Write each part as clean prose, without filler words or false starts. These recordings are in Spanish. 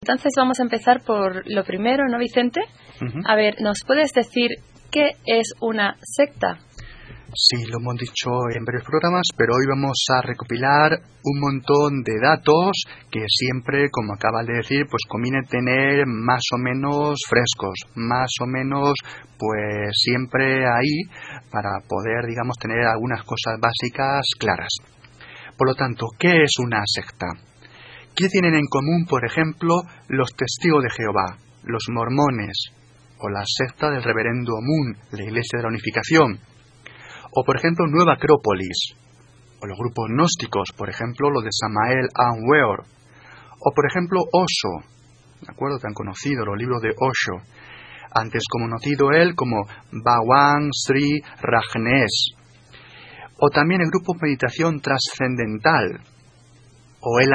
Entonces vamos a empezar por lo primero, ¿no, Vicente? A ver, ¿nos puedes decir qué es una secta? Sí, lo hemos dicho en varios programas, pero hoy vamos a recopilar un montón de datos que siempre, como acabas de decir, pues conviene tener más o menos frescos, más o menos, pues siempre ahí para poder, digamos, tener algunas cosas básicas claras. Por lo tanto, ¿qué es una secta? ¿Qué tienen en común, por ejemplo, los testigos de Jehová, los mormones, o la secta del Reverendo Moon, la Iglesia de la Unificación? O, por ejemplo, Nueva Acrópolis, o los grupos gnósticos, por ejemplo, los de Samael Aun Weor, o, por ejemplo, Osho, ¿de acuerdo? Tan conocido, los libros de Osho, antes conocido él como Bhagwan Sri Rajneesh, o también el grupo Meditación Trascendental, o el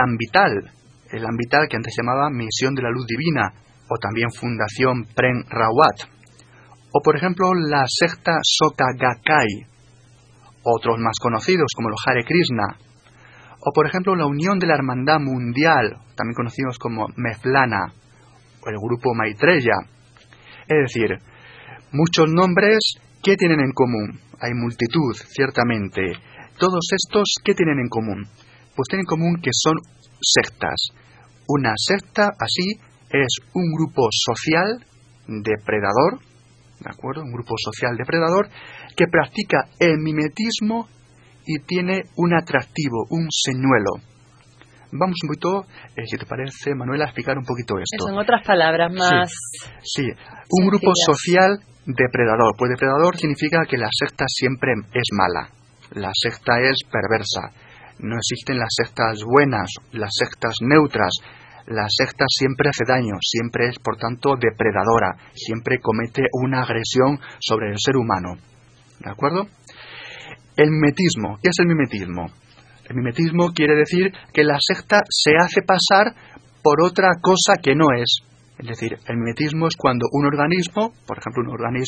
Ambital que antes se llamaba Misión de la Luz Divina, o también Fundación Prem Rawat, o, por ejemplo, la secta Soka Gakkai, otros más conocidos como los Hare Krishna, o por ejemplo la Unión de la Hermandad Mundial, también conocidos como Meflana, o el grupo Maitreya. Es decir, muchos nombres, ¿qué tienen en común? Hay multitud, ciertamente. Todos estos, ¿qué tienen en común? Pues tienen en común que son sectas. Una secta, así, es un grupo social depredador, ¿de acuerdo? Un grupo social depredador que practica el mimetismo y tiene un atractivo, un señuelo. Vamos un poquito, si te parece, Manuela, a explicar un poquito esto. Eso, en otras palabras más... Sí, un grupo social depredador. Pues depredador significa que la secta siempre es mala. La secta es perversa. No existen las sectas buenas, las sectas neutras. La secta siempre hace daño, siempre es, por tanto, depredadora, siempre comete una agresión sobre el ser humano. ¿De acuerdo? El mimetismo. ¿Qué es el mimetismo? El mimetismo quiere decir que la secta se hace pasar por otra cosa que no es. Es decir, el mimetismo es cuando un organismo, por ejemplo,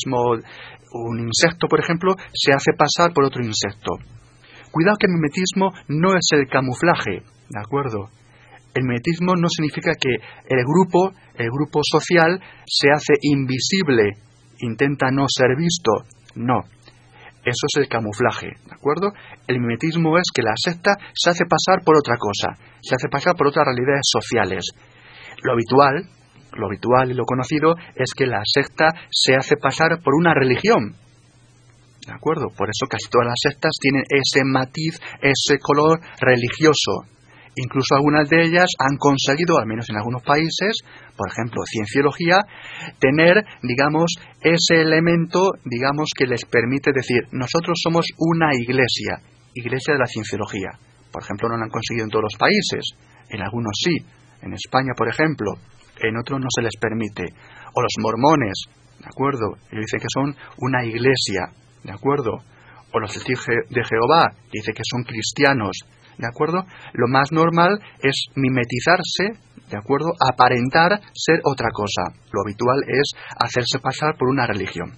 un insecto, por ejemplo, se hace pasar por otro insecto. Cuidado que el mimetismo no es el camuflaje, ¿de acuerdo? El mimetismo no significa que el grupo social, se hace invisible, intenta no ser visto. No, eso es el camuflaje, ¿de acuerdo? El mimetismo es que la secta se hace pasar por otra cosa, se hace pasar por otras realidades sociales. Lo habitual y lo conocido es que la secta se hace pasar por una religión, ¿de acuerdo? Por eso casi todas las sectas tienen ese matiz, ese color religioso. Incluso algunas de ellas han conseguido, al menos en algunos países, por ejemplo, cienciología, tener, digamos, ese elemento, digamos, que les permite decir, nosotros somos una iglesia de la cienciología. Por ejemplo, no lo han conseguido en todos los países, en algunos sí, en España, por ejemplo, en otros no se les permite. O los mormones, ¿de acuerdo? Ellos dicen que son una iglesia, ¿de acuerdo? O los testigos de Jehová, que dicen que son cristianos, ¿de acuerdo? Lo más normal es mimetizarse, ¿de acuerdo? Aparentar ser otra cosa. Lo habitual es hacerse pasar por una religión.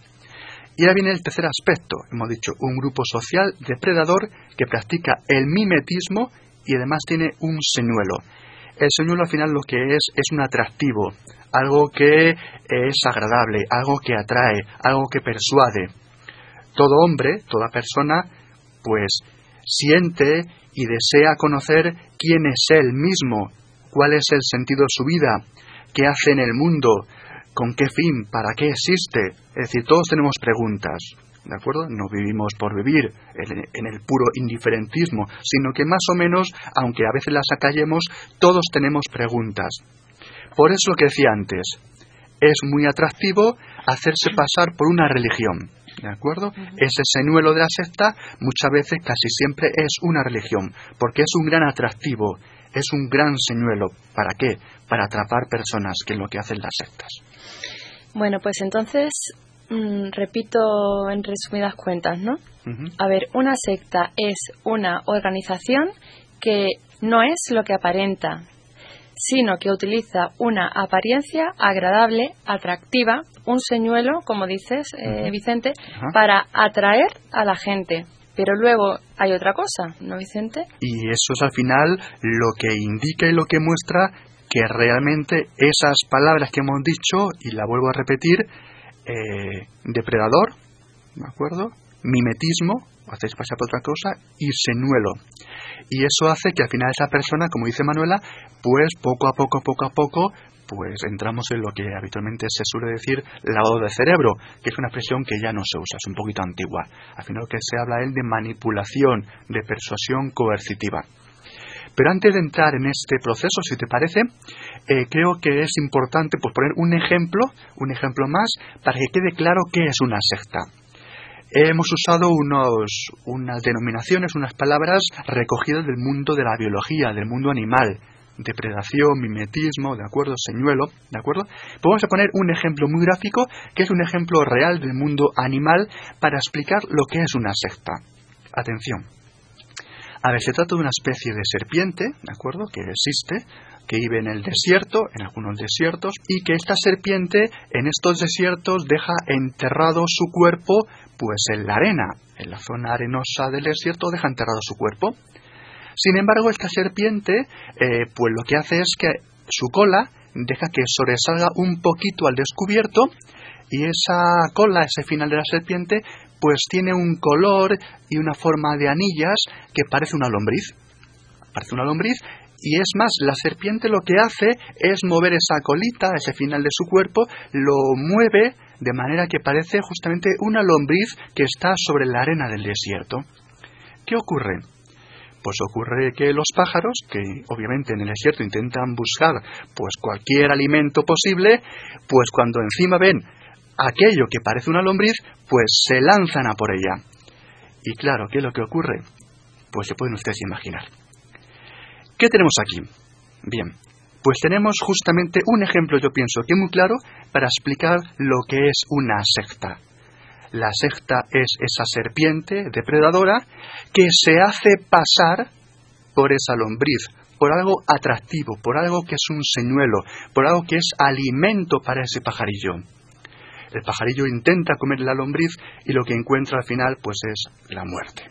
Y ahora viene el tercer aspecto. Hemos dicho, un grupo social depredador que practica el mimetismo y además tiene un señuelo. El señuelo al final lo que es un atractivo, algo que es agradable, algo que atrae, algo que persuade. Todo hombre, toda persona, pues siente y desea conocer quién es él mismo, cuál es el sentido de su vida, qué hace en el mundo, con qué fin, para qué existe. Es decir, todos tenemos preguntas, ¿de acuerdo? No vivimos por vivir en el puro indiferentismo, sino que más o menos, aunque a veces las acallemos, todos tenemos preguntas. Por eso lo que decía antes, es muy atractivo hacerse pasar por una religión. ¿De acuerdo? Ese señuelo de la secta muchas veces, casi siempre, es una religión, porque es un gran atractivo, es un gran señuelo. ¿Para qué? Para atrapar personas, que es lo que hacen las sectas. Bueno, pues entonces, repito en resumidas cuentas, ¿no? A ver, una secta es una organización que no es lo que aparenta, sino que utiliza una apariencia agradable, atractiva, un señuelo, como dices, Vicente, para atraer a la gente. Pero luego hay otra cosa, ¿no, Vicente? Y eso es al final lo que indica y lo que muestra que realmente esas palabras que hemos dicho, y la vuelvo a repetir, depredador, ¿de acuerdo?, mimetismo, hacéis pasar por otra cosa, y señuelo. Y eso hace que al final esa persona, como dice Manuela, pues poco a poco, pues entramos en lo que habitualmente se suele decir lavado de cerebro, que es una expresión que ya no se usa, es un poquito antigua. Al final lo que se habla es de manipulación, de persuasión coercitiva. Pero antes de entrar en este proceso, si te parece, creo que es importante pues poner un ejemplo más, para que quede claro qué es una secta. Hemos usado unas denominaciones, unas palabras recogidas del mundo de la biología, del mundo animal, depredación, mimetismo, ¿de acuerdo?, señuelo, ¿de acuerdo? Pues vamos a poner un ejemplo muy gráfico, que es un ejemplo real del mundo animal, para explicar lo que es una secta. Atención. A ver, se trata de una especie de serpiente, ¿de acuerdo?, que existe, que vive en el desierto, en algunos desiertos, y que esta serpiente en estos desiertos deja enterrado su cuerpo pues en la arena, en la zona arenosa del desierto deja enterrado su cuerpo. Sin embargo, esta serpiente pues lo que hace es que su cola deja que sobresalga un poquito al descubierto, y esa cola, ese final de la serpiente, pues tiene un color y una forma de anillas que parece una lombriz. Parece una lombriz, y es más, la serpiente lo que hace es mover esa colita, ese final de su cuerpo, lo mueve de manera que parece justamente una lombriz que está sobre la arena del desierto. ¿Qué ocurre? Pues ocurre que los pájaros, que obviamente en el desierto intentan buscar pues cualquier alimento posible, pues cuando encima ven aquello que parece una lombriz, pues se lanzan a por ella. Y claro, ¿qué es lo que ocurre? Pues se pueden ustedes imaginar. ¿Qué tenemos aquí? Bien, pues tenemos justamente un ejemplo, yo pienso que muy claro, para explicar lo que es una secta. La secta es esa serpiente depredadora que se hace pasar por esa lombriz, por algo atractivo, por algo que es un señuelo, por algo que es alimento para ese pajarillo. El pajarillo intenta comer la lombriz y lo que encuentra al final pues es la muerte.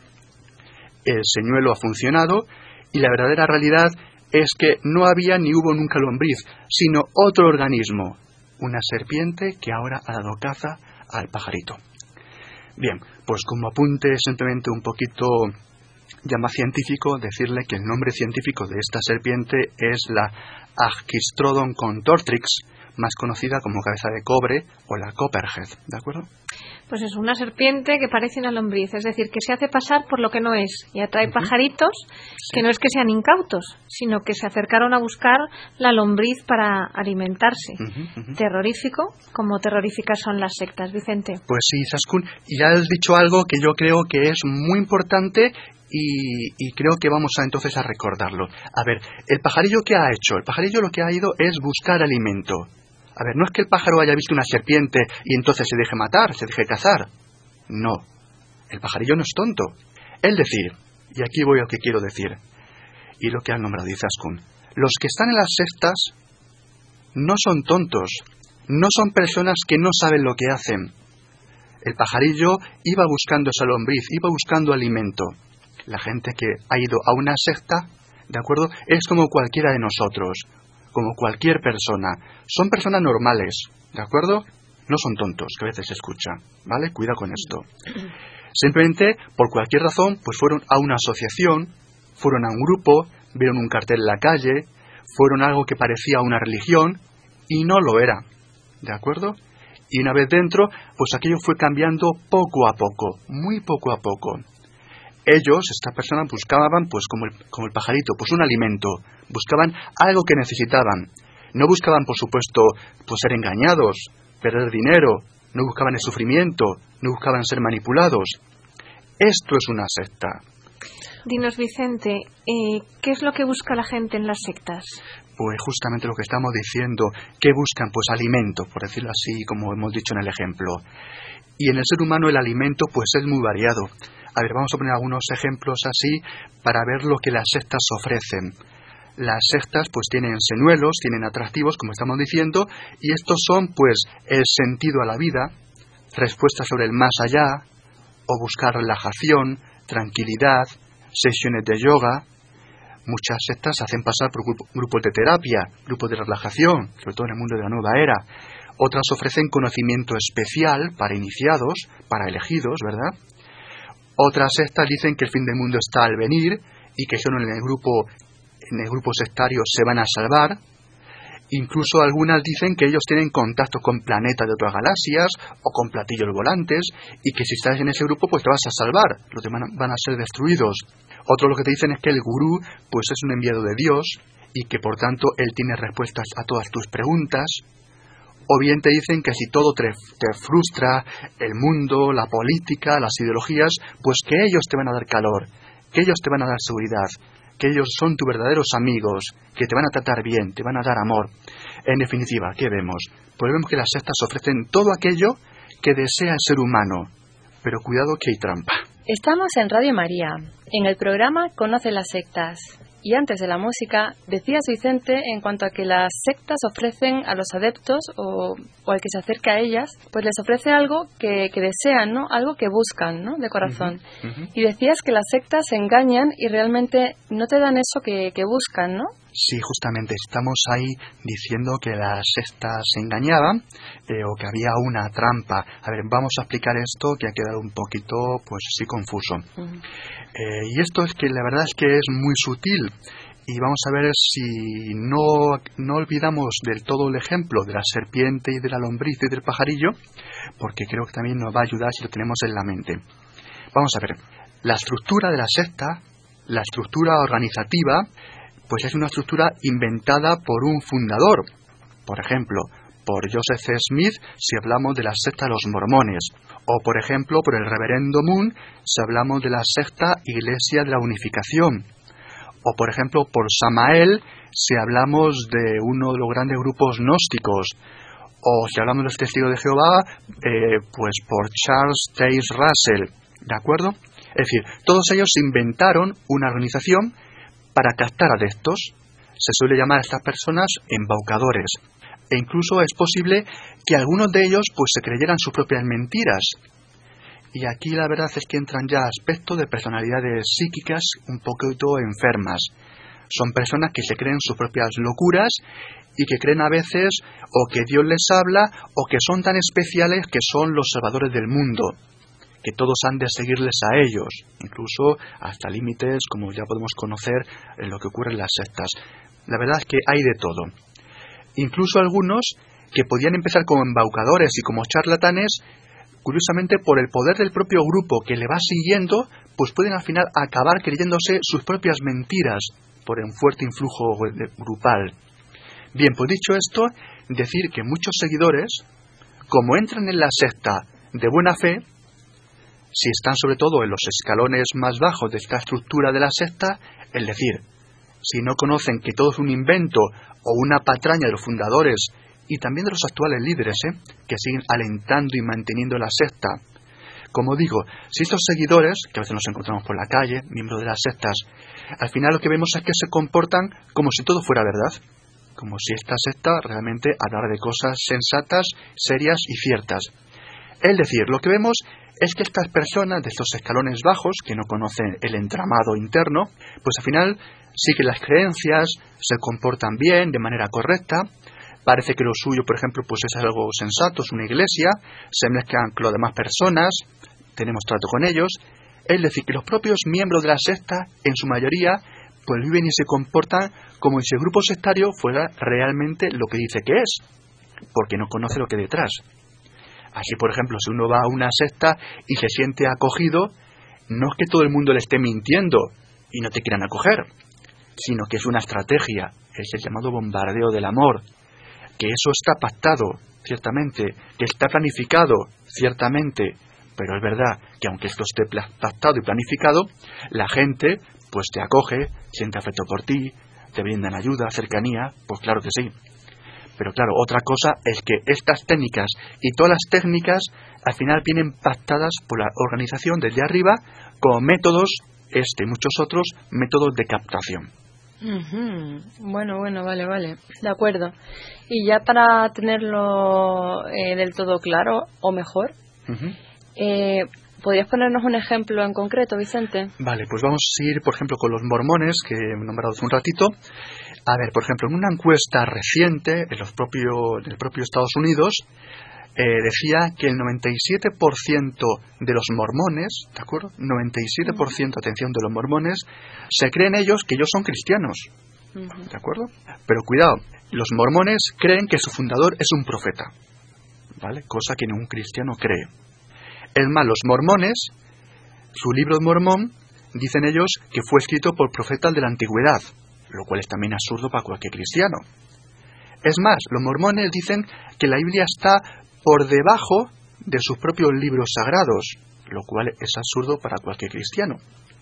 El señuelo ha funcionado y la verdadera realidad es que no había ni hubo nunca lombriz, sino otro organismo, una serpiente que ahora ha dado caza al pajarito. Bien, pues como apunte simplemente un poquito ya más científico, decirle que el nombre científico de esta serpiente es la Agkistrodon contortrix, más conocida como cabeza de cobre o la copperhead, ¿de acuerdo? Pues es una serpiente que parece una lombriz, es decir, que se hace pasar por lo que no es y atrae pajaritos que no es que sean incautos, sino que se acercaron a buscar la lombriz para alimentarse. Terrorífico, como terroríficas son las sectas, Vicente. Pues sí, Izaskun, y ya has dicho algo que yo creo que es muy importante y creo que vamos entonces a recordarlo. A ver, ¿el pajarillo qué ha hecho? El pajarillo lo que ha ido es buscar alimento. A ver, no es que el pájaro haya visto una serpiente y entonces se deje matar, se deje cazar. No, el pajarillo no es tonto. Es decir, y aquí voy a lo que quiero decir, y lo que han nombrado Izaskun, los que están en las sectas no son tontos, no son personas que no saben lo que hacen. El pajarillo iba buscando esa lombriz, iba buscando alimento. La gente que ha ido a una secta, ¿de acuerdo?, es como cualquiera de nosotros, como cualquier persona. Son personas normales, ¿de acuerdo? No son tontos, que a veces se escucha, ¿vale? Cuidado con esto. Simplemente, por cualquier razón, pues fueron a una asociación, fueron a un grupo, vieron un cartel en la calle, fueron a algo que parecía una religión, y no lo era, ¿de acuerdo? Y una vez dentro, pues aquello fue cambiando poco a poco, muy poco a poco. Ellos, estas personas, buscaban, pues como el pajarito, pues un alimento, buscaban algo que necesitaban. No buscaban, por supuesto, pues ser engañados, perder dinero, no buscaban el sufrimiento, no buscaban ser manipulados. Esto es una secta. Dinos, Vicente, ¿qué es lo que busca la gente en las sectas? Pues justamente lo que estamos diciendo, ¿qué buscan? Pues alimento, por decirlo así, como hemos dicho en el ejemplo. Y en el ser humano el alimento pues es muy variado. A ver, vamos a poner algunos ejemplos así para ver lo que las sectas ofrecen. Las sectas pues tienen señuelos, tienen atractivos, como estamos diciendo, y estos son pues el sentido a la vida, respuestas sobre el más allá, o buscar relajación, tranquilidad, sesiones de yoga, Muchas sectas se hacen pasar por grupos de terapia, grupos de relajación, sobre todo en el mundo de la nueva era. Otras ofrecen conocimiento especial para iniciados, para elegidos, ¿verdad? Otras sectas dicen que el fin del mundo está al venir y que solo en el grupo sectario se van a salvar. Incluso algunas dicen que ellos tienen contactos con planetas de otras galaxias o con platillos volantes y que si estás en ese grupo pues te vas a salvar, los demás van a ser destruidos. Otros lo que te dicen es que el gurú pues es un enviado de Dios y que por tanto él tiene respuestas a todas tus preguntas. O bien te dicen que si todo te frustra, el mundo, la política, las ideologías, pues que ellos te van a dar calor, que ellos te van a dar seguridad, que ellos son tus verdaderos amigos, que te van a tratar bien, te van a dar amor. En definitiva, ¿qué vemos? Pues vemos que las sectas ofrecen todo aquello que desea el ser humano, pero cuidado que hay trampa. Estamos en Radio María, en el programa Conoce las sectas. Y antes de la música, decías, Vicente, en cuanto a que las sectas ofrecen a los adeptos o al que se acerca a ellas, pues les ofrece algo que desean, ¿no? Algo que buscan, ¿no? De corazón. Y decías que las sectas se engañan y realmente no te dan eso que buscan, ¿no? Sí, justamente estamos ahí diciendo que las sectas se engañaban o que había una trampa. A ver, vamos a explicar esto que ha quedado un poquito, pues sí, confuso. Y esto es que la verdad es que es muy sutil y vamos a ver si no olvidamos del todo el ejemplo de la serpiente y de la lombriz y del pajarillo, porque creo que también nos va a ayudar si lo tenemos en la mente. Vamos a ver, la estructura de la secta, la estructura organizativa, pues es una estructura inventada por un fundador. Por ejemplo, por Joseph Smith si hablamos de la secta de los mormones, o por ejemplo por el reverendo Moon si hablamos de la secta Iglesia de la Unificación, o por ejemplo por Samael si hablamos de uno de los grandes grupos gnósticos, o si hablamos de los testigos de Jehová, pues por Charles Taze Russell, ¿de acuerdo? Es decir, todos ellos inventaron una organización para captar adeptos. Se suele llamar a estas personas embaucadores. E incluso es posible que algunos de ellos pues se creyeran sus propias mentiras. Y aquí la verdad es que entran ya aspectos de personalidades psíquicas un poquito enfermas. Son personas que se creen sus propias locuras y que creen a veces o que Dios les habla o que son tan especiales que son los salvadores del mundo, que todos han de seguirles a ellos, incluso hasta límites como ya podemos conocer en lo que ocurre en las sectas. La verdad es que hay de todo. Incluso algunos que podían empezar como embaucadores y como charlatanes, curiosamente por el poder del propio grupo que le va siguiendo, pues pueden al final acabar creyéndose sus propias mentiras por un fuerte influjo grupal. Bien, pues dicho esto, decir que muchos seguidores, como entran en la secta de buena fe, si están sobre todo en los escalones más bajos de esta estructura de la secta, es decir, si no conocen que todo es un invento o una patraña de los fundadores y también de los actuales líderes, que siguen alentando y manteniendo la secta. Como digo, si estos seguidores, que a veces nos encontramos por la calle, miembros de las sectas, al final lo que vemos es que se comportan como si todo fuera verdad, como si esta secta realmente hablara de cosas sensatas, serias y ciertas. Es decir, lo que vemos es que estas personas de estos escalones bajos, que no conocen el entramado interno, pues al final siguen las creencias, se comportan bien, de manera correcta, parece que lo suyo, por ejemplo, pues es algo sensato, es una iglesia, se mezclan con las demás personas, tenemos trato con ellos. Es decir, que los propios miembros de la secta, en su mayoría, pues viven y se comportan como si el grupo sectario fuera realmente lo que dice que es, porque no conoce lo que hay detrás. Así, por ejemplo, si uno va a una secta y se siente acogido, no es que todo el mundo le esté mintiendo y no te quieran acoger, sino que es una estrategia, es el llamado bombardeo del amor, que eso está pactado, ciertamente, que está planificado, ciertamente, pero es verdad que aunque esto esté pactado y planificado, la gente pues te acoge, siente afecto por ti, te brindan ayuda, cercanía, pues claro que sí. Pero claro, otra cosa es que estas técnicas y todas las técnicas al final vienen pactadas por la organización desde arriba como métodos, y muchos otros métodos de captación. Bueno, vale, de acuerdo. Y ya para tenerlo del todo claro, o mejor, ¿Podrías ponernos un ejemplo en concreto, Vicente? Vale, pues vamos a ir, por ejemplo, con los mormones, que he nombrado hace un ratito. A ver, por ejemplo, en una encuesta reciente en el propio Estados Unidos, decía que el 97% de los mormones, ¿de acuerdo? 97%, atención, de los mormones, se creen ellos que ellos son cristianos, ¿de acuerdo? Pero cuidado, los mormones creen que su fundador es un profeta, ¿vale? Cosa que ningún cristiano cree. Es más, los mormones, su libro de Mormón, dicen ellos que fue escrito por profetas de la antigüedad, lo cual es también absurdo para cualquier cristiano. Es más, los mormones dicen que la Biblia está por debajo de sus propios libros sagrados, lo cual es absurdo para cualquier cristiano.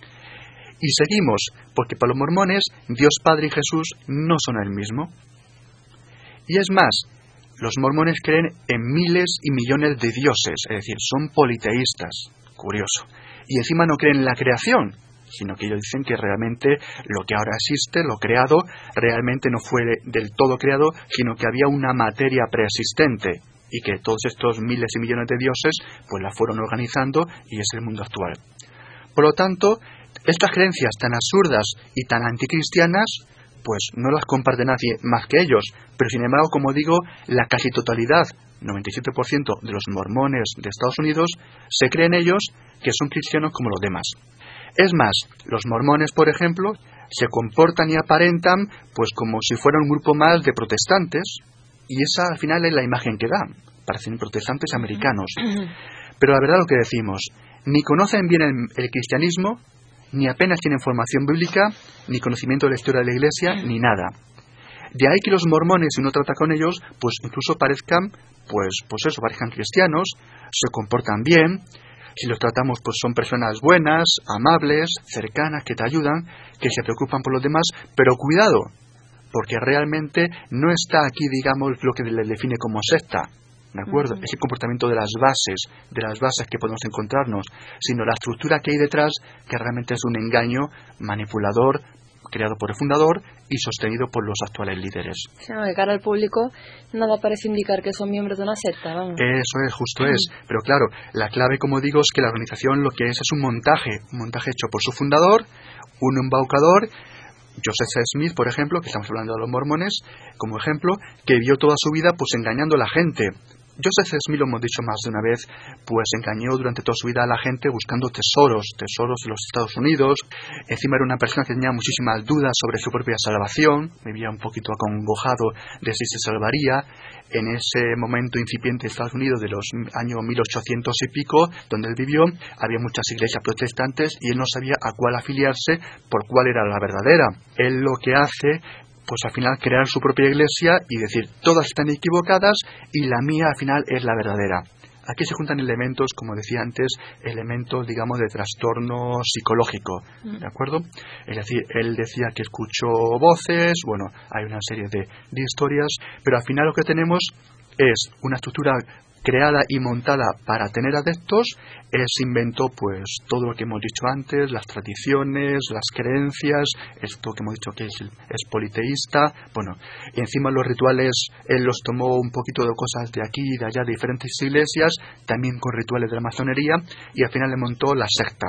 Y seguimos, porque para los mormones Dios Padre y Jesús no son el mismo. Y es más, los mormones creen en miles y millones de dioses, es decir, son politeístas, curioso. Y encima no creen en la creación, sino que ellos dicen que realmente lo que ahora existe, lo creado, realmente no fue del todo creado, sino que había una materia preexistente, y que todos estos miles y millones de dioses pues la fueron organizando, y es el mundo actual. Por lo tanto, estas creencias tan absurdas y tan anticristianas, pues no las comparte nadie más que ellos, pero sin embargo, como digo, la casi totalidad, 97% de los mormones de Estados Unidos, se creen ellos que son cristianos como los demás. Es más, los mormones, por ejemplo, se comportan y aparentan pues como si fueran un grupo más de protestantes, y esa al final es la imagen que dan, parecen protestantes americanos. Pero la verdad, lo que decimos, ni conocen bien el cristianismo, ni apenas tienen formación bíblica, ni conocimiento de la historia de la Iglesia, ni nada. De ahí que los mormones, si uno trata con ellos, pues incluso parezcan cristianos, se comportan bien. Si los tratamos, pues son personas buenas, amables, cercanas, que te ayudan, que se preocupan por los demás, pero cuidado, porque realmente no está aquí, digamos, lo que les define como secta, ¿de acuerdo? Ese comportamiento de las bases que podemos encontrarnos, sino la estructura que hay detrás, que realmente es un engaño manipulador, creado por el fundador y sostenido por los actuales líderes. Sí, de cara al público, nada parece indicar que son miembros de una secta, vamos. Eso es, justo es. Pero claro, la clave, como digo, es que la organización lo que es un montaje hecho por su fundador, un embaucador, Joseph Smith, por ejemplo, que estamos hablando de los mormones, como ejemplo, que vivió toda su vida pues engañando a la gente. Joseph Smith, lo hemos dicho más de una vez, pues engañó durante toda su vida a la gente buscando tesoros en los Estados Unidos. Encima era una persona que tenía muchísimas dudas sobre su propia salvación, vivía un poquito acongojado de si se salvaría. En ese momento incipiente de Estados Unidos, de los años 1800 y pico, donde él vivió, había muchas iglesias protestantes y él no sabía a cuál afiliarse, por cuál era la verdadera. Él lo que hace, pues al final crear su propia iglesia y decir, todas están equivocadas y la mía al final es la verdadera. Aquí se juntan elementos, como decía antes, elementos, digamos, de trastorno psicológico, ¿de acuerdo? Es decir, él decía que escuchó voces, bueno, hay una serie de historias, pero al final lo que tenemos es una estructura creada y montada para tener adeptos. Él se inventó pues todo lo que hemos dicho antes, las tradiciones, las creencias, esto que hemos dicho que es politeísta, bueno, y encima los rituales él los tomó un poquito de cosas de aquí y de allá, de diferentes iglesias, también con rituales de la masonería, y al final le montó la secta.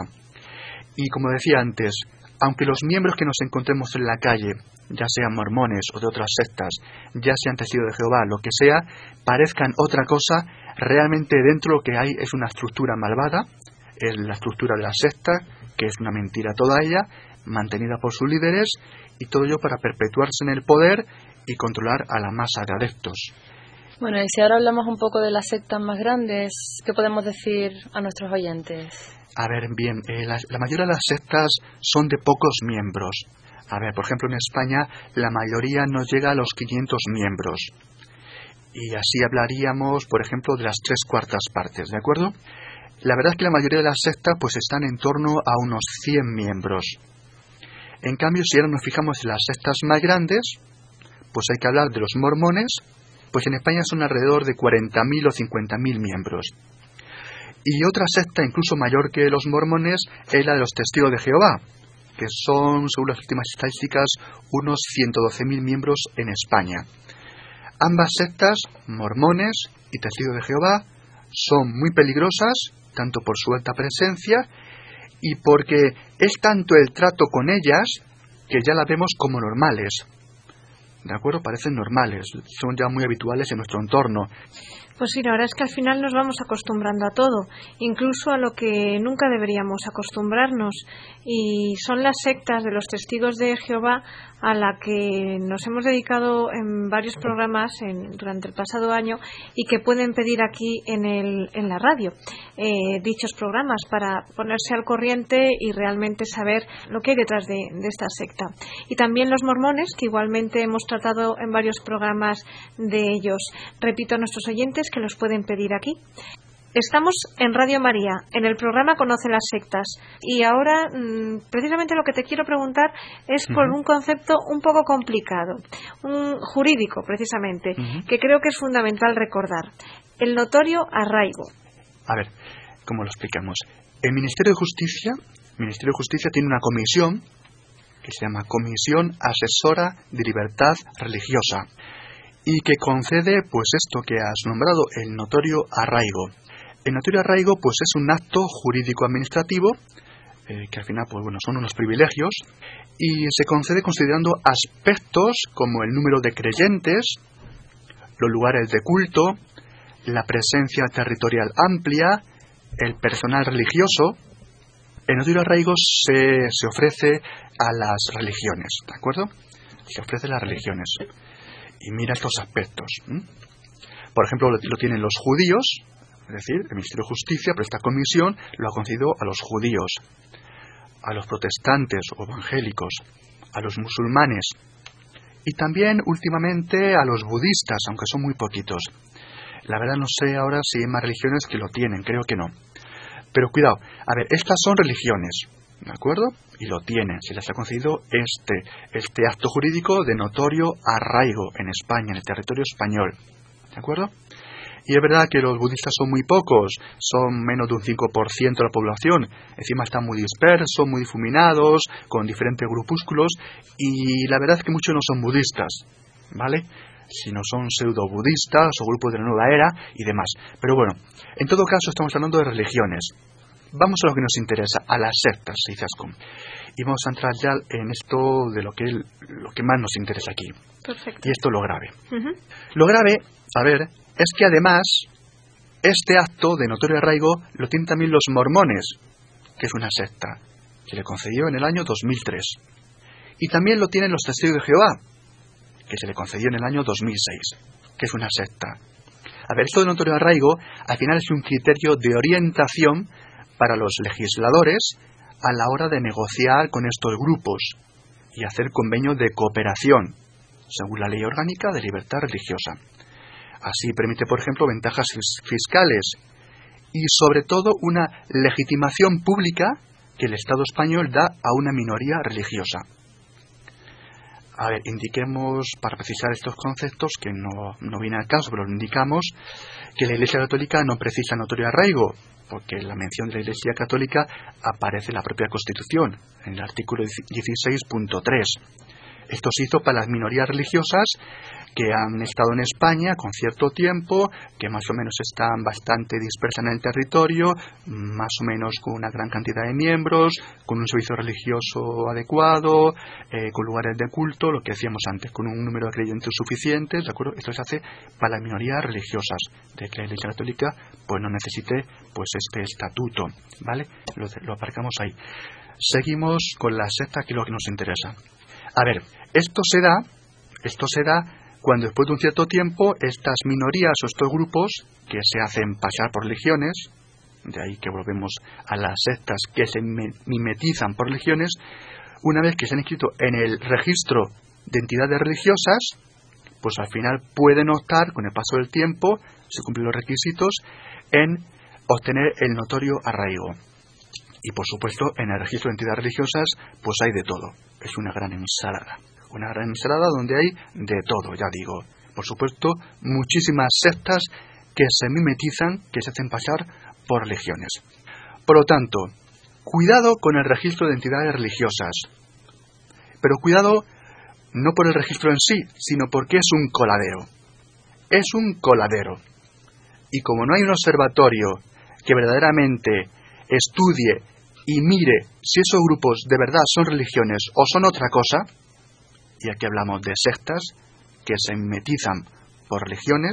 Y como decía antes, aunque los miembros que nos encontremos en la calle, ya sean mormones o de otras sectas, ya sean testigos de Jehová, lo que sea, parezcan otra cosa, realmente dentro lo que hay es una estructura malvada, es la estructura de la secta, que es una mentira toda ella, mantenida por sus líderes, y todo ello para perpetuarse en el poder y controlar a la masa de adeptos. Bueno, y si ahora hablamos un poco de las sectas más grandes, ¿qué podemos decir a nuestros oyentes? A ver, bien, la mayoría de las sectas son de pocos miembros. A ver, por ejemplo, en España la mayoría no llega a los 500 miembros. Y así hablaríamos, por ejemplo, de las 3/4 partes, ¿de acuerdo? La verdad es que la mayoría de las sectas pues están en torno a unos 100 miembros. En cambio, si ahora nos fijamos en las sectas más grandes, pues hay que hablar de los mormones, pues en España son alrededor de 40.000 o 50.000 miembros. Y otra secta incluso mayor que los mormones es la de los testigos de Jehová, que son, según las últimas estadísticas, unos 112.000 miembros en España. Ambas sectas, mormones y testigos de Jehová, son muy peligrosas, tanto por su alta presencia y porque es tanto el trato con ellas que ya las vemos como normales. ¿De acuerdo? Parecen normales, son ya muy habituales en nuestro entorno. Pues sí, la verdad es que al final nos vamos acostumbrando a todo, incluso a lo que nunca deberíamos acostumbrarnos. Y son las sectas de los testigos de Jehová a la que nos hemos dedicado en varios programas durante el pasado año y que pueden pedir aquí en la radio dichos programas para ponerse al corriente y realmente saber lo que hay detrás de esta secta. Y también los mormones, que igualmente hemos tratado en varios programas de ellos. Repito a nuestros oyentes que los pueden pedir aquí. Estamos en Radio María, en el programa Conoce las sectas, y ahora precisamente lo que te quiero preguntar es por un concepto un poco complicado, un jurídico precisamente, que creo que es fundamental recordar: el notorio arraigo. A ver, ¿cómo lo explicamos? El Ministerio de Justicia tiene una comisión que se llama Comisión Asesora de Libertad Religiosa y que concede pues esto que has nombrado, el notorio arraigo. El notorio arraigo pues es un acto jurídico administrativo que al final pues bueno, son unos privilegios y se concede considerando aspectos como el número de creyentes, los lugares de culto, la presencia territorial amplia, el personal religioso. El notorio arraigo se ofrece a las religiones, ¿de acuerdo? Se ofrece a las religiones. Y mira estos aspectos. Por ejemplo, lo tienen los judíos, es decir, el Ministerio de Justicia, pero esta comisión lo ha concedido a los judíos, a los protestantes o evangélicos, a los musulmanes y también últimamente a los budistas, aunque son muy poquitos. La verdad no sé ahora si hay más religiones que lo tienen, creo que no. Pero cuidado, a ver, estas son religiones, ¿de acuerdo? Y lo tienen, se les ha concedido este acto jurídico de notorio arraigo en España, en el territorio español, ¿de acuerdo? Y es verdad que los budistas son muy pocos, son menos de un 5% de la población, encima están muy dispersos, muy difuminados, con diferentes grupúsculos, y la verdad es que muchos no son budistas, ¿vale? Sino son pseudo-budistas o grupos de la nueva era y demás. Pero bueno, en todo caso estamos hablando de religiones. Vamos a lo que nos interesa, a las sectas, Izaskun. Y vamos a entrar ya en esto de lo que más nos interesa aquí. Perfecto. Y esto es lo grave. Lo grave, a ver, es que además este acto de notorio arraigo lo tienen también los mormones, que es una secta, que le concedió en el año 2003. Y también lo tienen los testigos de Jehová, que se le concedió en el año 2006, que es una secta. A ver, esto de notorio arraigo al final es un criterio de orientación para los legisladores a la hora de negociar con estos grupos y hacer convenios de cooperación, según la Ley Orgánica de Libertad Religiosa. Así permite, por ejemplo, ventajas fiscales y, sobre todo, una legitimación pública que el Estado español da a una minoría religiosa. A ver, indiquemos, para precisar estos conceptos, que no viene al caso, pero lo indicamos, que la Iglesia Católica no precisa notorio arraigo, porque la mención de la Iglesia Católica aparece en la propia Constitución, en el artículo 16.3. Esto se hizo para las minorías religiosas que han estado en España con cierto tiempo, que más o menos están bastante dispersas en el territorio, más o menos con una gran cantidad de miembros, con un servicio religioso adecuado, con lugares de culto, lo que decíamos antes, con un número de creyentes suficientes, ¿de acuerdo? Esto se hace para las minorías religiosas, de que la Iglesia Católica pues no necesite pues este estatuto, ¿vale? Lo aparcamos ahí. Seguimos con la secta, que es lo que nos interesa. A ver, esto se da cuando después de un cierto tiempo estas minorías o estos grupos que se hacen pasar por religiones, de ahí que volvemos a las sectas que se mimetizan por religiones, una vez que se han inscrito en el registro de entidades religiosas, pues al final pueden optar, con el paso del tiempo, se cumplen los requisitos, en obtener el notorio arraigo. Y por supuesto, en el registro de entidades religiosas, pues hay de todo. Es una gran ensalada. Una gran ensalada donde hay de todo, ya digo. Por supuesto, muchísimas sectas que se mimetizan, que se hacen pasar por religiones. Por lo tanto, cuidado con el registro de entidades religiosas. Pero cuidado no por el registro en sí, sino porque es un coladero. Es un coladero. Y como no hay un observatorio que verdaderamente estudie y mire si esos grupos de verdad son religiones o son otra cosa, y aquí hablamos de sectas que se mimetizan por religiones,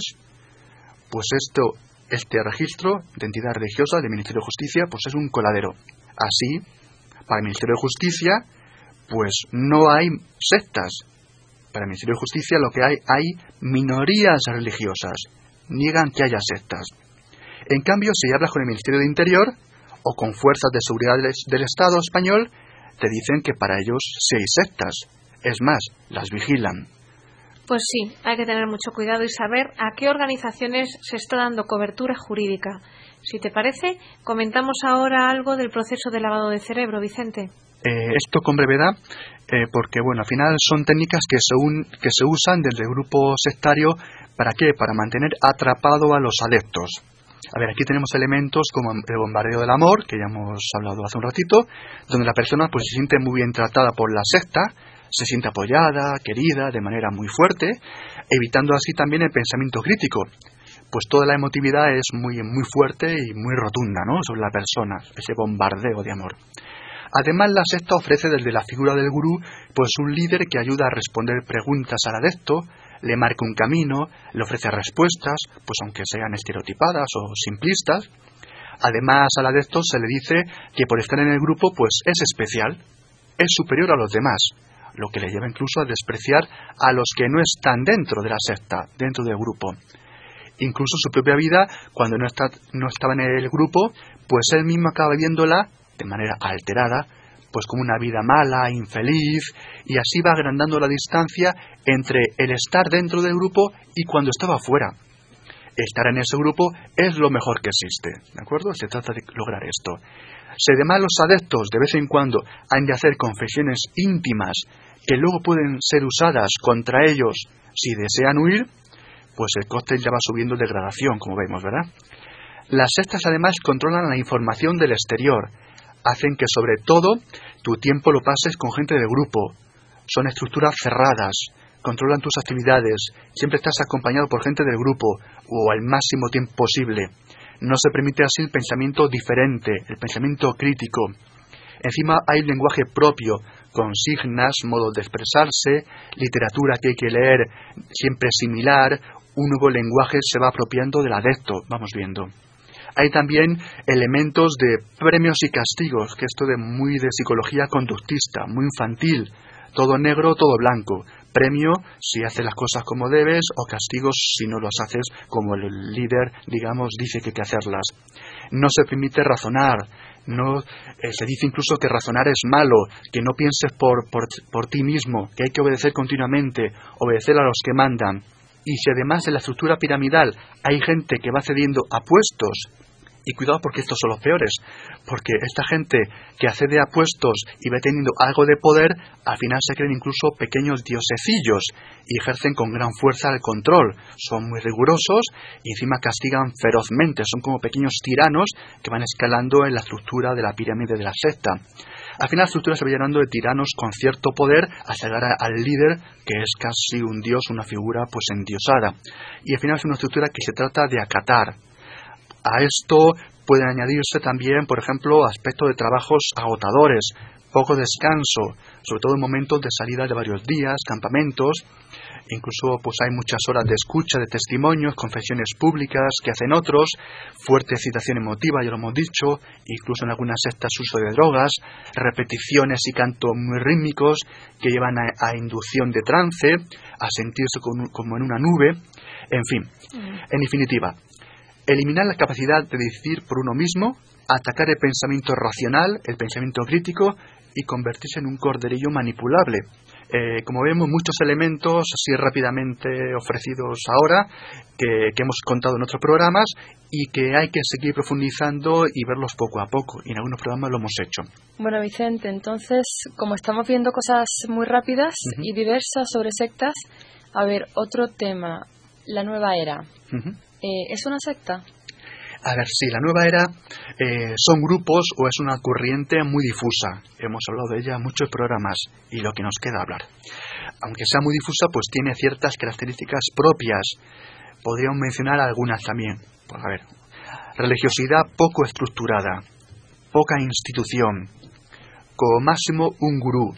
pues este registro de entidad religiosa del Ministerio de Justicia pues es un coladero. Así, para el Ministerio de Justicia, pues no hay sectas. Para el Ministerio de Justicia lo que hay minorías religiosas. Niegan que haya sectas. En cambio, si hablas con el Ministerio de Interior o con fuerzas de seguridad del Estado español, te dicen que para ellos sí hay sectas. Es más, las vigilan. Pues sí, hay que tener mucho cuidado y saber a qué organizaciones se está dando cobertura jurídica. Si te parece, comentamos ahora algo del proceso de lavado de cerebro, Vicente. Esto con brevedad, porque bueno, al final son técnicas que se usan desde el grupo sectario. ¿Para qué? Para mantener atrapado a los adeptos. A ver, aquí tenemos elementos como el bombardeo del amor, que ya hemos hablado hace un ratito, donde la persona pues se siente muy bien tratada por la secta, se siente apoyada, querida, de manera muy fuerte, evitando así también el pensamiento crítico. Pues toda la emotividad es muy fuerte y muy rotunda, ¿no?, sobre la persona, ese bombardeo de amor. Además, la secta ofrece desde la figura del gurú pues un líder que ayuda a responder preguntas al adepto, le marca un camino, le ofrece respuestas, pues aunque sean estereotipadas o simplistas. Además, al adepto se le dice que por estar en el grupo pues es especial, es superior a los demás, lo que le lleva incluso a despreciar a los que no están dentro de la secta, dentro del grupo. Incluso su propia vida, cuando no estaba en el grupo, pues él mismo acaba viéndola de manera alterada, pues como una vida mala, infeliz, y así va agrandando la distancia entre el estar dentro del grupo y cuando estaba fuera. Estar en ese grupo es lo mejor que existe, ¿de acuerdo? Se trata de lograr esto. Si además los adeptos de vez en cuando han de hacer confesiones íntimas que luego pueden ser usadas contra ellos si desean huir, pues el cóctel ya va subiendo de gradación, como vemos, ¿verdad? Las sectas además controlan la información del exterior, hacen que sobre todo tu tiempo lo pases con gente del grupo. Son estructuras cerradas, controlan tus actividades, siempre estás acompañado por gente del grupo o al máximo tiempo posible. No se permite así el pensamiento diferente, el pensamiento crítico. Encima hay lenguaje propio, consignas, modos de expresarse, literatura que hay que leer siempre similar, un nuevo lenguaje se va apropiando del adepto, vamos viendo. Hay también elementos de premios y castigos, que esto muy de psicología conductista, muy infantil, todo negro, todo blanco. Premio si haces las cosas como debes, o castigos si no las haces como el líder, digamos, dice que hay que hacerlas. No se permite razonar, se dice incluso que razonar es malo, que no pienses por ti mismo, que hay que obedecer continuamente, obedecer a los que mandan. Y si además en la estructura piramidal hay gente que va cediendo a puestos, y cuidado porque estos son los peores, porque esta gente que accede a puestos y va teniendo algo de poder, al final se creen incluso pequeños diosecillos y ejercen con gran fuerza el control. Son muy rigurosos y encima castigan ferozmente, son como pequeños tiranos que van escalando en la estructura de la pirámide de la secta. Al final la estructura se va llenando de tiranos con cierto poder hasta llegar al líder, que es casi un dios, una figura pues endiosada. Y al final es una estructura que se trata de acatar. A esto pueden añadirse también, por ejemplo, aspectos de trabajos agotadores, poco descanso, sobre todo en momentos de salida de varios días, campamentos. Incluso pues hay muchas horas de escucha de testimonios, confesiones públicas que hacen otros, fuerte excitación emotiva, ya lo hemos dicho, incluso en algunas sectas uso de drogas, repeticiones y cantos muy rítmicos que llevan a inducción de trance, a sentirse como en una nube, en fin. En definitiva, eliminar la capacidad de decidir por uno mismo, atacar el pensamiento racional, el pensamiento crítico y convertirse en un corderillo manipulable. Como vemos, muchos elementos así rápidamente ofrecidos ahora que hemos contado en otros programas y que hay que seguir profundizando y verlos poco a poco. Y en algunos programas lo hemos hecho. Bueno, Vicente, entonces, como estamos viendo cosas muy rápidas y diversas sobre sectas, a ver, otro tema, la nueva era. ¿Es una secta? A ver, sí, la nueva era son grupos o es una corriente muy difusa. Hemos hablado de ella en muchos programas y lo que nos queda hablar. Aunque sea muy difusa, pues tiene ciertas características propias. Podríamos mencionar algunas también. Pues a ver, religiosidad poco estructurada, poca institución, como máximo un gurú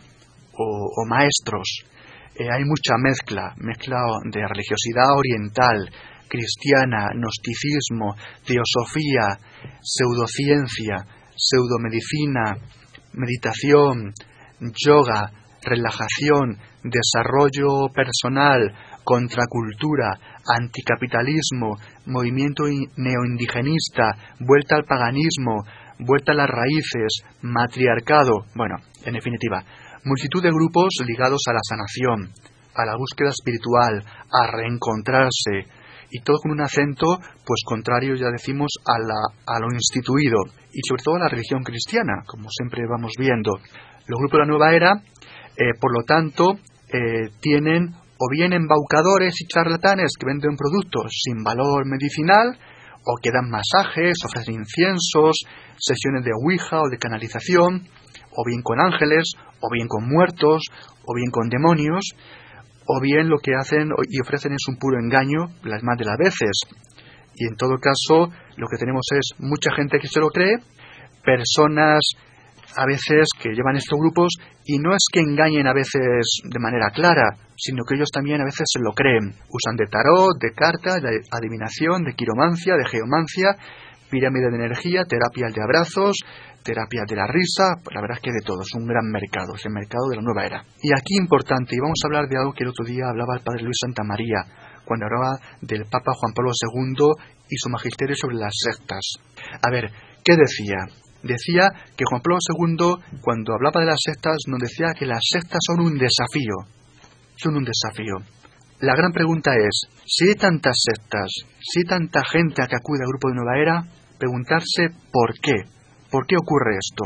o maestros. Hay mucha mezcla de religiosidad oriental, cristiana, gnosticismo, teosofía, pseudociencia, pseudomedicina, meditación, yoga, relajación, desarrollo personal, contracultura, anticapitalismo, movimiento neoindigenista, vuelta al paganismo, vuelta a las raíces, matriarcado. Bueno, en definitiva, multitud de grupos ligados a la sanación, a la búsqueda espiritual, a reencontrarse, y todo con un acento, pues contrario, ya decimos, a lo instituido, y sobre todo a la religión cristiana, como siempre vamos viendo. Los grupos de la nueva era, por lo tanto, tienen o bien embaucadores y charlatanes que venden productos sin valor medicinal, o que dan masajes, ofrecen inciensos, sesiones de ouija o de canalización, o bien con ángeles, o bien con muertos, o bien con demonios, o bien lo que hacen y ofrecen es un puro engaño las más de las veces. Y en todo caso, lo que tenemos es mucha gente que se lo cree, personas a veces que llevan estos grupos, y no es que engañen a veces de manera clara, sino que ellos también a veces se lo creen. Usan de tarot, de cartas, de adivinación, de quiromancia, de geomancia, pirámide de energía, terapias de abrazos, terapias de la risa. La verdad es que de todo, es un gran mercado, es el mercado de la nueva era. Y aquí importante, y vamos a hablar de algo que el otro día hablaba el padre Luis Santamaría, cuando hablaba del Papa Juan Pablo II y su magisterio sobre las sectas. A ver, ¿qué decía? Decía que Juan Pablo II, cuando hablaba de las sectas, nos decía que las sectas son un desafío. Son un desafío. La gran pregunta es, si hay tantas sectas, si hay tanta gente a que acude al grupo de Nueva Era, preguntarse por qué. ¿Por qué ocurre esto?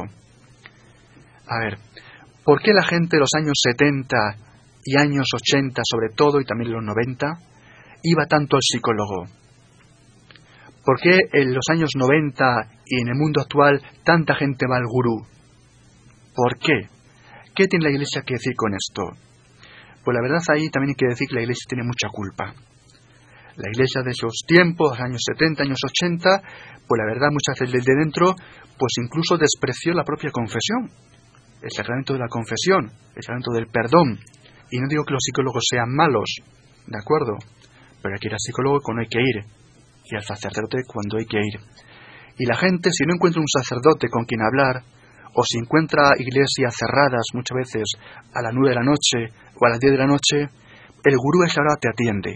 A ver, ¿por qué la gente de los años 70 y años 80, sobre todo, y también los 90, iba tanto al psicólogo? ¿Por qué en los años 90 y en el mundo actual tanta gente va al gurú? ¿Por qué? ¿Qué tiene la Iglesia que decir con esto? Pues la verdad ahí también hay que decir que la Iglesia tiene mucha culpa. La Iglesia de esos tiempos, años 70, años 80, pues la verdad muchas veces desde dentro, pues incluso despreció la propia confesión, el sacramento de la confesión, el sacramento del perdón. Y no digo que los psicólogos sean malos, ¿de acuerdo? Pero hay que ir al psicólogo cuando hay que ir, y al sacerdote cuando hay que ir. Y la gente, si no encuentra un sacerdote con quien hablar, o si encuentra iglesias cerradas muchas veces a las 9 de la noche o a las 10 de la noche, el gurú a esa hora te atiende.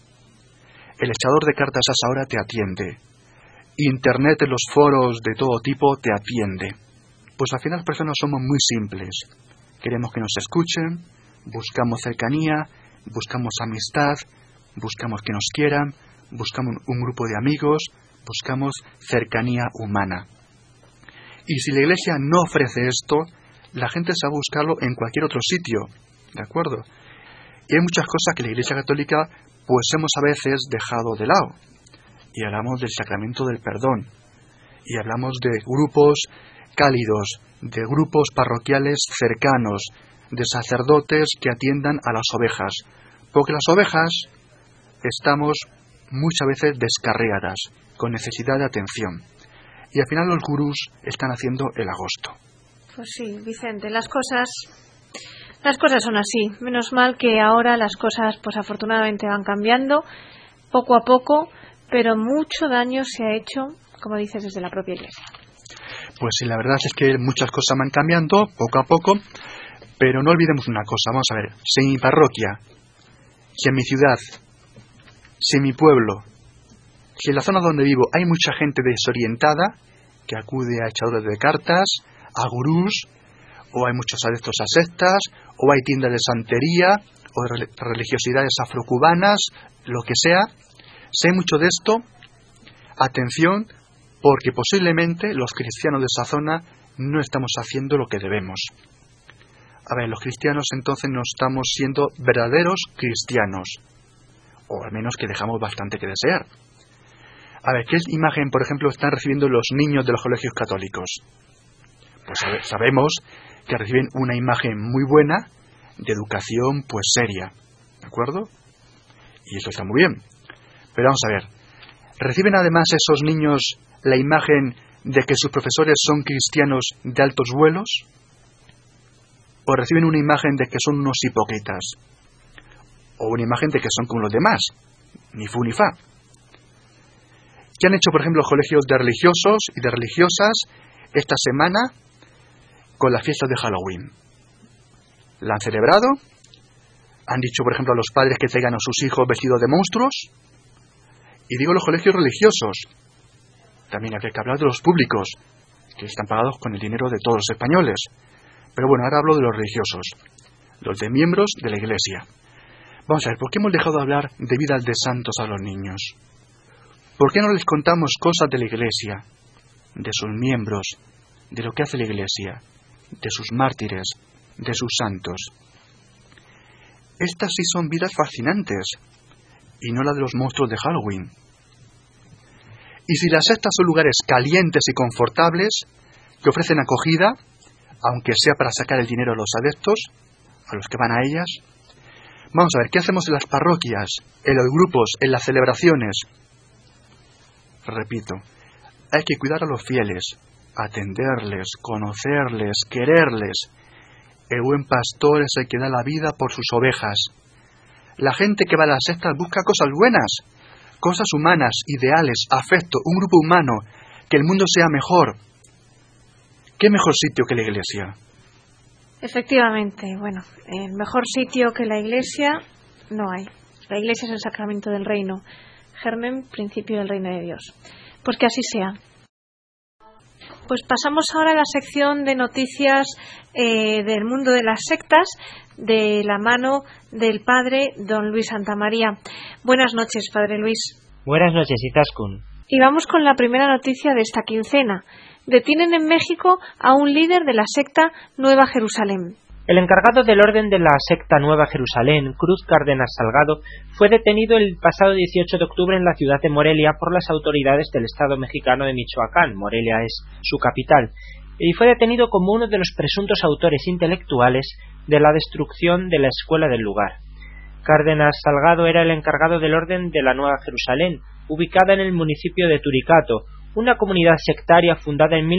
El echador de cartas a esa hora te atiende. Internet en los foros de todo tipo te atiende. Pues al final las personas somos muy simples. Queremos que nos escuchen, buscamos cercanía, buscamos amistad, buscamos que nos quieran, buscamos un grupo de amigos, buscamos cercanía humana. Y si la Iglesia no ofrece esto, la gente se va a buscarlo en cualquier otro sitio, ¿de acuerdo? Y hay muchas cosas que la Iglesia Católica pues hemos a veces dejado de lado. Y hablamos del sacramento del perdón. Y hablamos de grupos cálidos, de grupos parroquiales cercanos, de sacerdotes que atiendan a las ovejas. Porque las ovejas estamos muchas veces descarriadas, con necesidad de atención. Y al final los gurús están haciendo el agosto. Pues sí, Vicente, las cosas son así. Menos mal que ahora las cosas, pues afortunadamente van cambiando poco a poco, pero mucho daño se ha hecho, como dices, desde la propia Iglesia. Pues sí, la verdad es que muchas cosas van cambiando poco a poco, pero no olvidemos una cosa. Vamos a ver, si en mi parroquia, si en mi ciudad, si en mi pueblo, si en la zona donde vivo hay mucha gente desorientada que acude a echadores de cartas, a gurús, o hay muchos adeptos a sectas, o hay tiendas de santería, o de religiosidades afrocubanas, lo que sea, si hay mucho de esto, atención, porque posiblemente los cristianos de esa zona no estamos haciendo lo que debemos. A ver, los cristianos entonces no estamos siendo verdaderos cristianos, o al menos que dejamos bastante que desear. A ver, ¿qué imagen, por ejemplo, están recibiendo los niños de los colegios católicos? Pues sabemos que reciben una imagen muy buena de educación, pues seria, ¿de acuerdo? Y eso está muy bien. Pero vamos a ver, ¿Reciben además esos niños la imagen de que sus profesores son cristianos de altos vuelos? ¿O reciben una imagen de que son unos hipócritas? ¿O una imagen de que son como los demás? Ni fu ni fa. ¿Qué han hecho, por ejemplo, los colegios de religiosos y de religiosas esta semana con las fiestas de Halloween? ¿La han celebrado? ¿Han dicho, por ejemplo, a los padres que traigan a sus hijos vestidos de monstruos? Y digo los colegios religiosos. También habría que hablar de los públicos, que están pagados con el dinero de todos los españoles. Pero bueno, ahora hablo de los religiosos, los de miembros de la Iglesia. Vamos a ver, ¿por qué hemos dejado de hablar de vidas de santos a los niños? ¿Por qué no les contamos cosas de la Iglesia, de sus miembros, de lo que hace la Iglesia, de sus mártires, de sus santos? Estas sí son vidas fascinantes, y no la de los monstruos de Halloween. Y si las sectas son lugares calientes y confortables, que ofrecen acogida, aunque sea para sacar el dinero a los adeptos, a los que van a ellas, vamos a ver, ¿qué hacemos en las parroquias, en los grupos, en las celebraciones? Repito, hay que cuidar a los fieles, atenderles, conocerles, quererles. El buen pastor es el que da la vida por sus ovejas. La gente que va a las sectas busca cosas buenas, cosas humanas, ideales, afecto, un grupo humano, que el mundo sea mejor. ¿Qué mejor sitio que la Iglesia? Efectivamente, bueno, el mejor sitio que la Iglesia no hay. La Iglesia es el sacramento del reino, germen, principio del reino de Dios. Pues que así sea. Pues pasamos ahora a la sección de noticias del mundo de las sectas, de la mano del padre don Luis Santamaría. Buenas noches, padre Luis. Buenas noches, Izaskun. Y vamos con la primera noticia de esta quincena. Detienen en México a un líder de la secta Nueva Jerusalén. El encargado del orden de la secta Nueva Jerusalén, Cruz Cárdenas Salgado, fue detenido el pasado 18 de octubre en la ciudad de Morelia por las autoridades del estado mexicano de Michoacán. Morelia es su capital. Y fue detenido como uno de los presuntos autores intelectuales de la destrucción de la escuela del lugar. Cárdenas Salgado era el encargado del orden de la Nueva Jerusalén, ubicada en el municipio de Turicato, una comunidad sectaria fundada en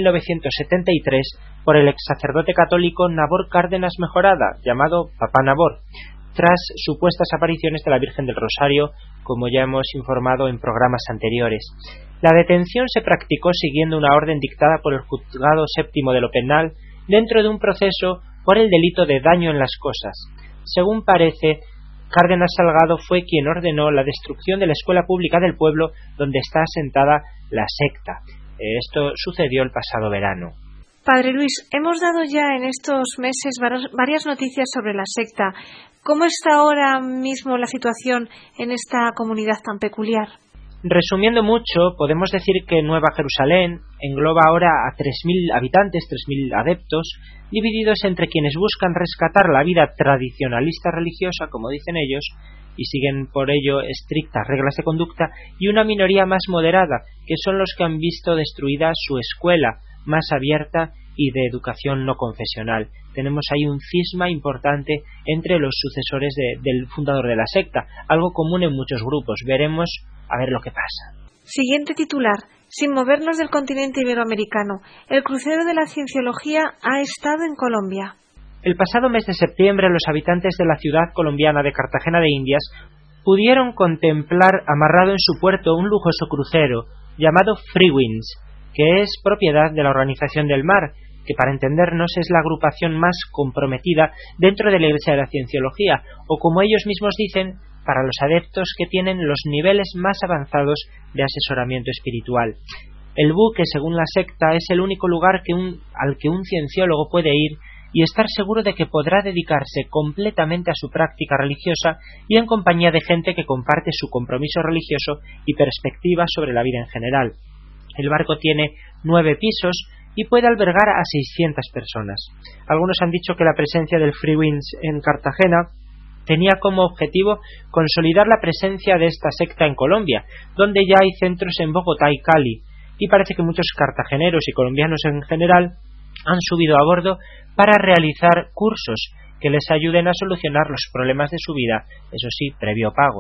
1973 por el ex sacerdote católico Nabor Cárdenas Mejorada, llamado Papá Nabor, tras supuestas apariciones de la Virgen del Rosario, como ya hemos informado en programas anteriores. La detención se practicó siguiendo una orden dictada por el Juzgado Séptimo de lo Penal dentro de un proceso por el delito de daño en las cosas. Según parece, Cárdenas Salgado fue quien ordenó la destrucción de la escuela pública del pueblo donde está asentada la secta. Esto sucedió el pasado verano. Padre Luis, hemos dado ya en estos meses varias noticias sobre la secta. ¿Cómo está ahora mismo la situación en esta comunidad tan peculiar? Resumiendo mucho, podemos decir que Nueva Jerusalén engloba ahora a 3.000 habitantes, 3.000 adeptos, divididos entre quienes buscan rescatar la vida tradicionalista religiosa, como dicen ellos, y siguen por ello estrictas reglas de conducta, y una minoría más moderada, que son los que han visto destruida su escuela más abierta y de educación no confesional. Tenemos ahí un cisma importante entre los sucesores del fundador de la secta, algo común en muchos grupos. Veremos a ver lo que pasa. Siguiente titular. Sin movernos del continente iberoamericano, el crucero de la cienciología ha estado en Colombia. El pasado mes de septiembre, los habitantes de la ciudad colombiana de Cartagena de Indias pudieron contemplar amarrado en su puerto un lujoso crucero llamado Freewinds, que es propiedad de la Organización del Mar, que para entendernos es la agrupación más comprometida dentro de la Iglesia de la Cienciología, o como ellos mismos dicen, para los adeptos que tienen los niveles más avanzados de asesoramiento espiritual. El buque, según la secta, es el único lugar al que un cienciólogo puede ir y estar seguro de que podrá dedicarse completamente a su práctica religiosa y en compañía de gente que comparte su compromiso religioso y perspectiva sobre la vida en general. El barco tiene 9 pisos y puede albergar a 600 personas. Algunos han dicho que la presencia del Freewinds en Cartagena tenía como objetivo consolidar la presencia de esta secta en Colombia, donde ya hay centros en Bogotá y Cali, y parece que muchos cartageneros y colombianos en general han subido a bordo para realizar cursos que les ayuden a solucionar los problemas de su vida, eso sí, previo pago.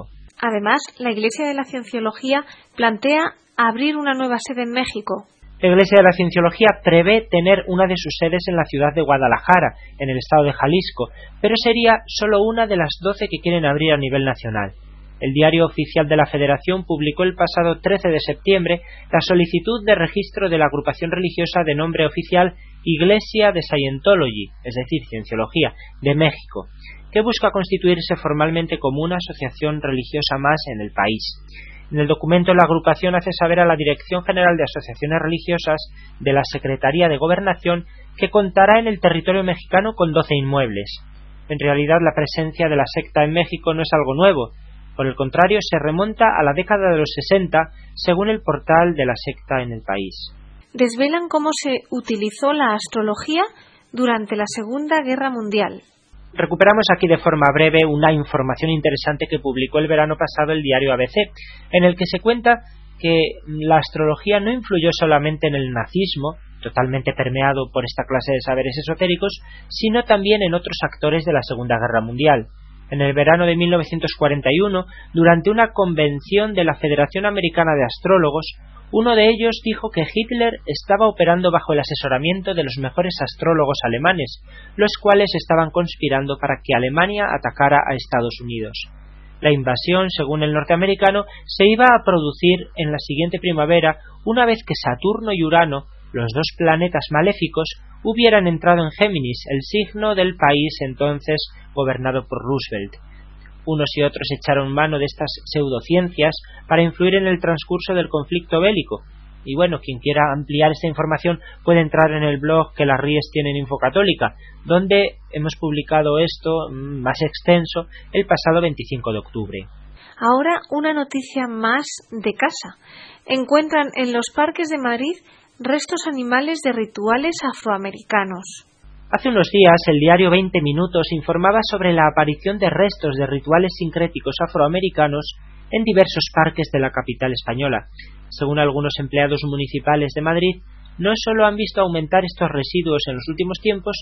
Además, la Iglesia de la Cienciología plantea abrir una nueva sede en México. La Iglesia de la Cienciología prevé tener una de sus sedes en la ciudad de Guadalajara, en el estado de Jalisco, pero sería solo una de las 12 que quieren abrir a nivel nacional. El Diario Oficial de la Federación publicó el pasado 13 de septiembre la solicitud de registro de la agrupación religiosa de nombre oficial Iglesia de Scientology, es decir, Cienciología, de México, que busca constituirse formalmente como una asociación religiosa más en el país. En el documento, la agrupación hace saber a la Dirección General de Asociaciones Religiosas de la Secretaría de Gobernación que contará en el territorio mexicano con 12 inmuebles. En realidad, la presencia de la secta en México no es algo nuevo. Por el contrario, se remonta a la década de los 60, según el portal de la secta en el país. Desvelan cómo se utilizó la astrología durante la Segunda Guerra Mundial. Recuperamos aquí de forma breve una información interesante que publicó el verano pasado el diario ABC, en el que se cuenta que la astrología no influyó solamente en el nazismo, totalmente permeado por esta clase de saberes esotéricos, sino también en otros actores de la Segunda Guerra Mundial. En el verano de 1941, durante una convención de la Federación Americana de Astrólogos, uno de ellos dijo que Hitler estaba operando bajo el asesoramiento de los mejores astrólogos alemanes, los cuales estaban conspirando para que Alemania atacara a Estados Unidos. La invasión, según el norteamericano, se iba a producir en la siguiente primavera, una vez que Saturno y Urano, los dos planetas maléficos, hubieran entrado en Géminis, el signo del país entonces gobernado por Roosevelt. Unos y otros echaron mano de estas pseudociencias para influir en el transcurso del conflicto bélico. Y bueno, quien quiera ampliar esta información puede entrar en el blog que las Ries tienen Infocatólica, donde hemos publicado esto más extenso el pasado 25 de octubre. Ahora una noticia más de casa. Encuentran en los parques de Madrid restos animales de rituales afroamericanos. Hace unos días el diario 20 Minutos informaba sobre la aparición de restos de rituales sincréticos afroamericanos en diversos parques de la capital española. Según algunos empleados municipales de Madrid, no solo han visto aumentar estos residuos en los últimos tiempos,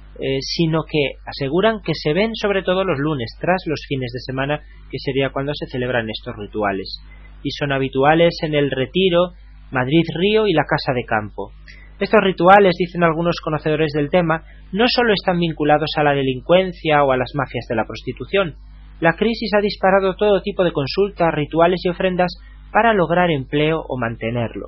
sino que aseguran que se ven sobre todo los lunes, tras los fines de semana, que sería cuando se celebran estos rituales. Y son habituales en el Retiro, Madrid Río y la Casa de Campo. Estos rituales, dicen algunos conocedores del tema, no solo están vinculados a la delincuencia o a las mafias de la prostitución. La crisis ha disparado todo tipo de consultas, rituales y ofrendas para lograr empleo o mantenerlo.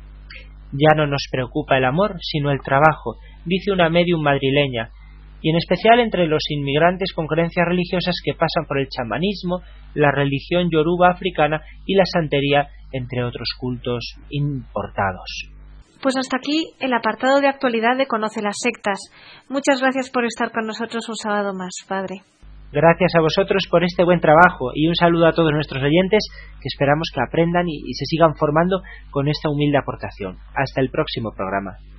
Ya no nos preocupa el amor, sino el trabajo, dice una médium madrileña, y en especial entre los inmigrantes con creencias religiosas que pasan por el chamanismo, la religión yoruba africana y la santería, entre otros cultos importados. Pues hasta aquí el apartado de actualidad de Conoce las Sectas. Muchas gracias por estar con nosotros un sábado más, Padre. Gracias a vosotros por este buen trabajo y un saludo a todos nuestros oyentes que esperamos que aprendan y se sigan formando con esta humilde aportación. Hasta el próximo programa.